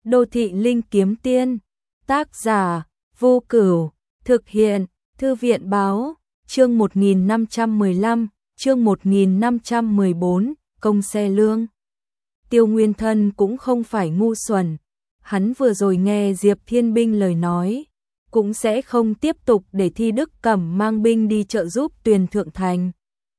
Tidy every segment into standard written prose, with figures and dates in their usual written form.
Đô thị linh kiếm tiên, tác giả, Vô Cửu, thực hiện, Thư viện báo, chương 1515, chương 1514, công xe lương. Tiêu Nguyên Thân cũng không phải ngu xuẩn, hắn vừa rồi nghe Diệp Thiên Binh lời nói, cũng sẽ không tiếp tục để Thi Đức Cẩm mang binh đi trợ giúp Tuyền Thượng Thành.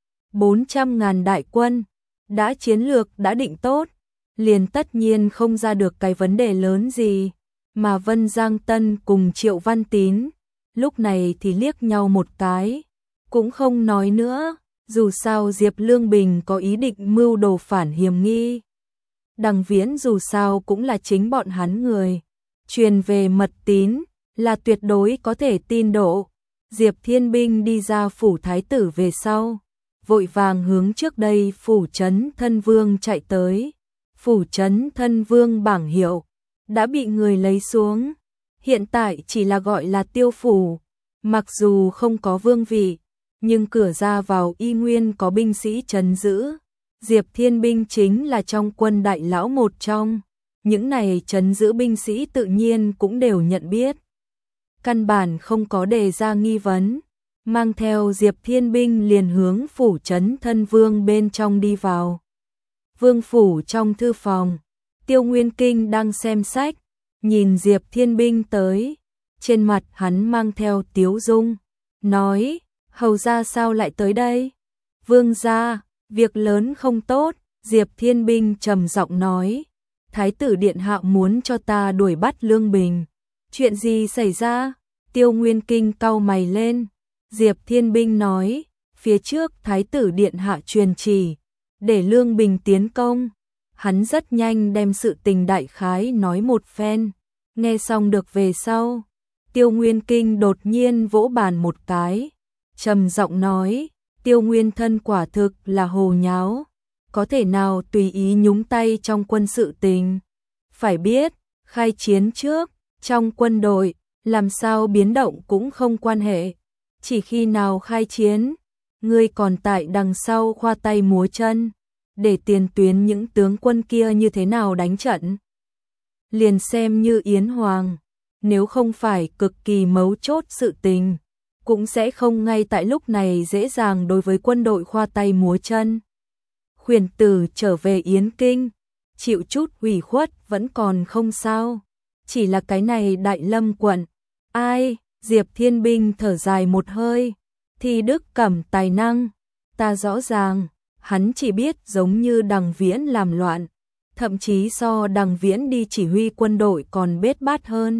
400.000 đại quân, đã chiến lược đã định tốt, liền tất nhiên không ra được cái vấn đề lớn gì, mà Vân Giang Tân cùng Triệu Văn Tín, lúc này thì liếc nhau một cái, cũng không nói nữa, dù sao Diệp Lương Bình có ý định mưu đồ phản hiểm nghi. Đằng Viễn dù sao cũng là chính bọn hắn người, truyền về mật tín, là tuyệt đối có thể tin độ. Diệp Thiên Binh đi ra phủ thái tử về sau, vội vàng hướng trước đây phủ trấn Thân Vương chạy tới. Phủ trấn Thân Vương bảng hiệu đã bị người lấy xuống, hiện tại chỉ là gọi là Tiêu phủ, mặc dù không có vương vị, nhưng cửa ra vào y nguyên có binh sĩ trấn giữ. Diệp Thiên Binh chính là trong quân đại lão một trong, những này trấn giữ binh sĩ tự nhiên cũng đều nhận biết. Căn bản không có đề ra nghi vấn, mang theo Diệp Thiên Binh liền hướng phủ trấn Thân Vương bên trong đi vào. Vương phủ trong thư phòng, Tiêu Nguyên Kinh đang xem sách, nhìn Diệp Thiên Binh tới, trên mặt hắn mang theo tiếu dung, nói, hầu gia sao lại tới đây? Vương gia, việc lớn không tốt, Diệp Thiên Binh trầm giọng nói, Thái tử điện hạ muốn cho ta đuổi bắt Lương Bình. Chuyện gì xảy ra? Tiêu Nguyên Kinh cau mày lên, Diệp Thiên Binh nói, phía trước Thái tử điện hạ truyền chỉ, để Lương Bình tiến công. Hắn rất nhanh đem sự tình đại khái nói một phen, nghe xong được về sau, Tiêu Nguyên Kinh đột nhiên vỗ bàn một cái, trầm giọng nói, Tiêu Nguyên Thân quả thực là hồ nháo, có thể nào tùy ý nhúng tay trong quân sự tình. Phải biết, khai chiến trước, trong quân đội, làm sao biến động cũng không quan hệ, chỉ khi nào khai chiến, ngươi còn tại đằng sau khoa tay múa chân, để tiền tuyến những tướng quân kia như thế nào đánh trận. Liền xem như Yến Hoàng, nếu không phải cực kỳ mấu chốt sự tình, cũng sẽ không ngay tại lúc này dễ dàng đối với quân đội khoa tay múa chân. Khuyển tử trở về Yến Kinh, chịu chút ủy khuất vẫn còn không sao, chỉ là cái này Đại Lâm quận, ai? Diệp Thiên Binh thở dài một hơi, Thi Đức Cẩm tài năng, ta rõ ràng, hắn chỉ biết giống như Đằng Viễn làm loạn, thậm chí so Đằng Viễn đi chỉ huy quân đội còn bết bát hơn.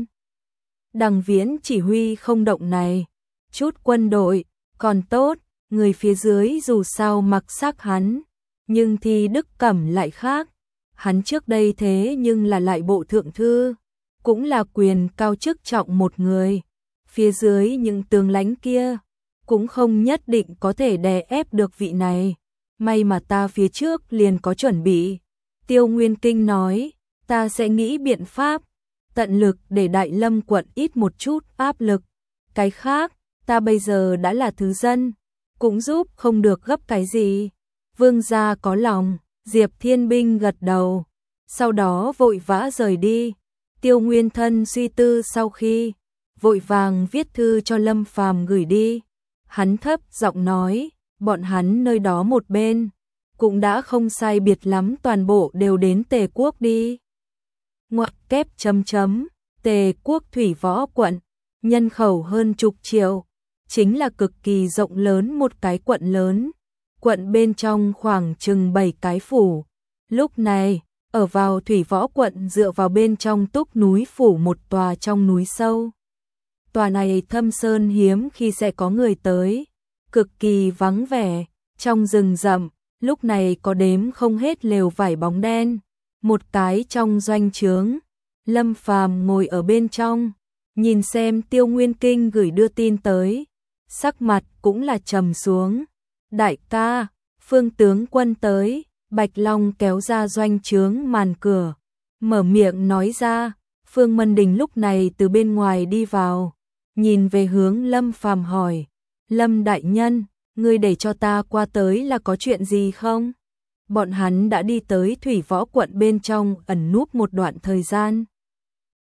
Đằng Viễn chỉ huy không động này, chút quân đội, còn tốt, người phía dưới dù sao mặc sắc hắn, nhưng Thi Đức Cẩm lại khác, hắn trước đây thế nhưng là lại bộ thượng thư, cũng là quyền cao chức trọng một người, phía dưới những tướng lãnh kia, cũng không nhất định có thể đè ép được vị này. May mà ta phía trước liền có chuẩn bị. Tiêu Nguyên Kinh nói, ta sẽ nghĩ biện pháp, tận lực để Đại Lâm quận ít một chút áp lực. Cái khác, ta bây giờ đã là thứ dân, cũng giúp không được gấp cái gì. Vương gia có lòng, Diệp Thiên Binh gật đầu, sau đó vội vã rời đi. Tiêu Nguyên Thân suy tư sau khi, vội vàng viết thư cho Lâm Phàm gửi đi. Hắn thấp giọng nói, bọn hắn nơi đó một bên, cũng đã không sai biệt lắm toàn bộ đều đến Tề Quốc đi. Ngoặc kép chấm chấm, Tề Quốc thủy võ quận, nhân khẩu hơn chục triệu, chính là cực kỳ rộng lớn một cái quận lớn, quận bên trong khoảng chừng 7 cái phủ. Lúc này, ở vào thủy võ quận dựa vào bên trong Túc núi phủ một tòa trong núi sâu. Tòa này thâm sơn hiếm khi sẽ có người tới, cực kỳ vắng vẻ, trong rừng rậm, lúc này có đếm không hết lều vải bóng đen, một cái trong doanh trướng, Lâm Phàm ngồi ở bên trong, nhìn xem Tiêu Nguyên Kinh gửi đưa tin tới, sắc mặt cũng là trầm xuống. Đại ca, Phương tướng quân tới, Bạch Long kéo ra doanh trướng màn cửa, mở miệng nói ra. Phương Mân Đình lúc này từ bên ngoài đi vào, nhìn về hướng Lâm Phàm hỏi, Lâm đại nhân, ngươi để cho ta qua tới là có chuyện gì không? Bọn hắn đã đi tới thủy võ quận bên trong ẩn núp một đoạn thời gian,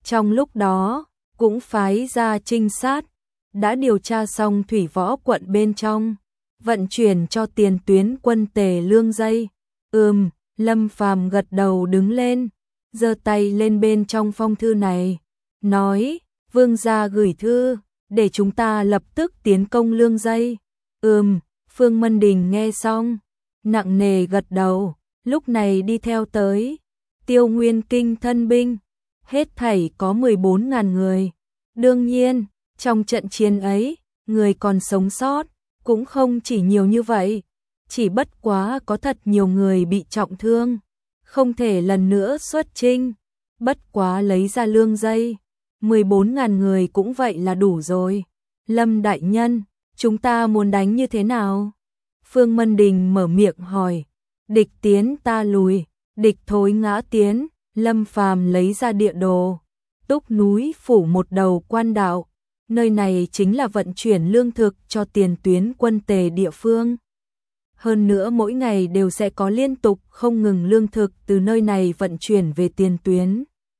Trong lúc đó, cũng phái ra trinh sát, đã điều tra xong thủy võ quận bên trong, vận chuyển cho tiền tuyến quân Tề Lương dây. Lâm Phàm gật đầu đứng lên, giơ tay lên bên trong phong thư này, nói, vương gia gửi thư, để chúng ta lập tức tiến công Lương dây. Phương Mân Đình nghe xong, nặng nề gật đầu, lúc này đi theo tới. Tiêu Nguyên Kinh thân binh, hết thảy có 14.000 người. Đương nhiên, trong trận chiến ấy, người còn sống sót, cũng không chỉ nhiều như vậy. Chỉ bất quá có thật nhiều người bị trọng thương, không thể lần nữa xuất chinh. Bất quá lấy ra Lương dây, 14.000 người cũng vậy là đủ rồi. Lâm đại nhân, chúng ta muốn đánh như thế nào? Phương Mân Đình mở miệng hỏi. Địch tiến ta lùi, địch thối ngã tiến. Lâm Phàm lấy ra địa đồ. Túc núi phủ một đầu quan đạo, nơi này chính là vận chuyển lương thực cho tiền tuyến quân Tề địa phương. Hơn nữa mỗi ngày đều sẽ có liên tục không ngừng lương thực từ nơi này vận chuyển về tiền tuyến.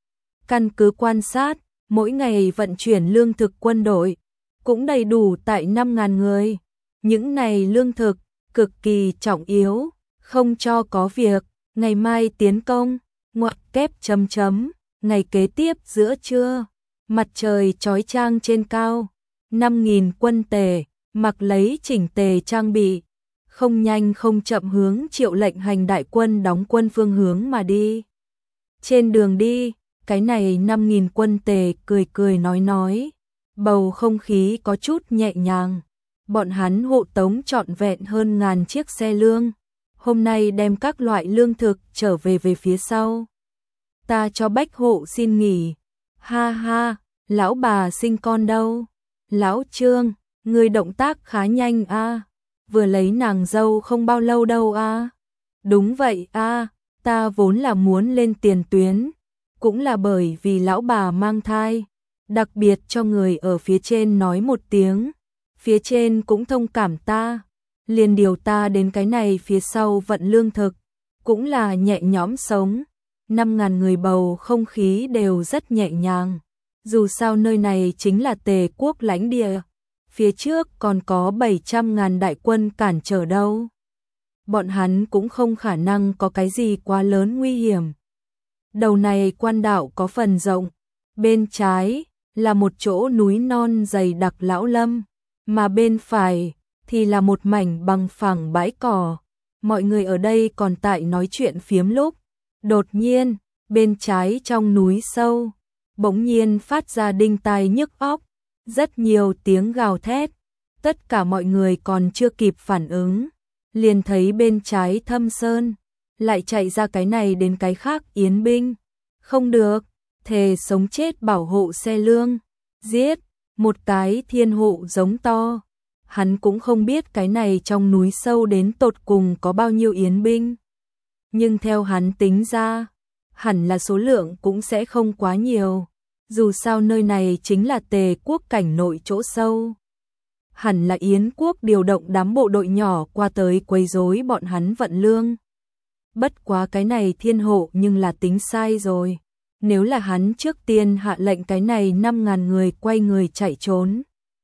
Căn cứ quan sát, mỗi ngày vận chuyển lương thực quân đội cũng đầy đủ tại 5.000 người. Những này lương thực cực kỳ trọng yếu, không cho có việc. Ngày mai tiến công, ngoặc kép chấm chấm. Ngày kế tiếp giữa trưa, mặt trời chói chang trên cao, 5.000 quân Tề mặc lấy chỉnh tề trang bị, không nhanh không chậm hướng Triệu lệnh hành đại quân đóng quân phương hướng mà đi. Trên đường đi, cái này 5.000 quân Tề cười cười nói, bầu không khí có chút nhẹ nhàng. Bọn hắn hộ tống trọn vẹn hơn 1.000 chiếc xe lương, hôm nay đem các loại lương thực trở về phía sau. Ta cho bách hộ xin nghỉ. Ha ha, lão bà sinh con đâu? Lão Trương, người động tác khá nhanh a, vừa lấy nàng dâu không bao lâu đâu a. Đúng vậy a, ta vốn là muốn lên tiền tuyến, cũng là bởi vì lão bà mang thai, đặc biệt cho người ở phía trên nói một tiếng, phía trên cũng thông cảm ta, liền điều ta đến cái này phía sau vận lương thực, cũng là nhẹ nhõm sống. 5.000 người bầu không khí đều rất nhẹ nhàng, dù sao nơi này chính là Tề quốc lãnh địa, phía trước còn có 700.000 đại quân cản trở đâu. Bọn hắn cũng không khả năng có cái gì quá lớn nguy hiểm. Đầu này quan đạo có phần rộng, bên trái là một chỗ núi non dày đặc lão lâm, mà bên phải thì là một mảnh bằng phẳng bãi cỏ. Mọi người ở đây còn tại nói chuyện phiếm lúc, đột nhiên, bên trái trong núi sâu, bỗng nhiên phát ra đinh tai nhức óc, rất nhiều tiếng gào thét. Tất cả mọi người còn chưa kịp phản ứng, liền thấy bên trái thâm sơn, lại chạy ra cái này đến cái khác yến binh. Không được, thề sống chết bảo hộ xe lương, giết, một cái thiên hộ giống to. Hắn cũng không biết cái này trong núi sâu đến tột cùng có bao nhiêu yến binh. Nhưng theo hắn tính ra, hẳn là số lượng cũng sẽ không quá nhiều. Dù sao nơi này chính là Tề quốc cảnh nội chỗ sâu. Hẳn là Yến quốc điều động đám bộ đội nhỏ qua tới quấy rối bọn hắn vận lương. Bất quá cái này thiên hộ nhưng là tính sai rồi. Nếu là hắn trước tiên hạ lệnh cái này 5.000 người quay người chạy trốn.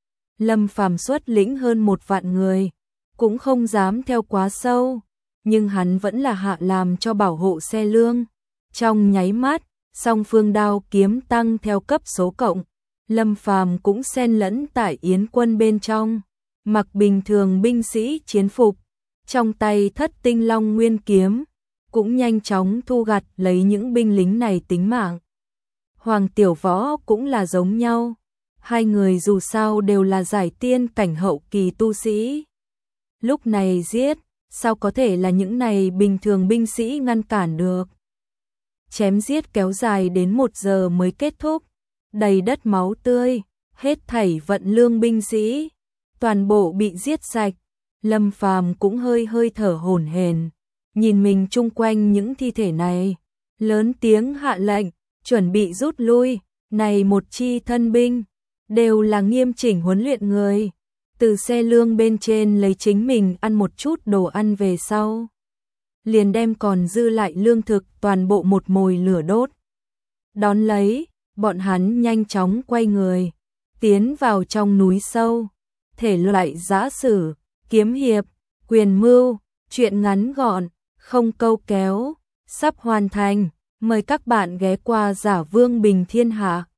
Lâm Phàm xuất lĩnh hơn 1 vạn người, cũng không dám theo quá sâu. Nhưng hắn vẫn là hạ làm cho bảo hộ xe lương. Trong nháy mắt, song phương đao kiếm tăng theo cấp số cộng. Lâm Phàm cũng xen lẫn tại yến quân bên trong, mặc bình thường binh sĩ chiến phục, trong tay Thất Tinh Long Nguyên kiếm, cũng nhanh chóng thu gặt lấy những binh lính này tính mạng. Hoàng Tiểu Võ cũng là giống nhau, hai người dù sao đều là giải tiên cảnh hậu kỳ tu sĩ. Lúc này giết, sao có thể là những này bình thường binh sĩ ngăn cản được. Chém giết kéo dài đến 1 giờ mới kết thúc, đầy đất máu tươi, hết thảy vận lương binh sĩ, toàn bộ bị giết sạch. Lâm Phàm cũng hơi thở hổn hển, nhìn mình chung quanh những thi thể này, lớn tiếng hạ lệnh, chuẩn bị rút lui. Này một chi thân binh, đều là nghiêm chỉnh huấn luyện người, từ xe lương bên trên lấy chính mình ăn một chút đồ ăn về sau, liền đem còn dư lại lương thực toàn bộ một mồi lửa đốt. Đón lấy, bọn hắn nhanh chóng quay người, tiến vào trong núi sâu. Thể loại giã sử, kiếm hiệp, quyền mưu, truyện ngắn gọn, không câu kéo, sắp hoàn thành. Mời các bạn ghé qua Giả Vương Bình Thiên Hạ.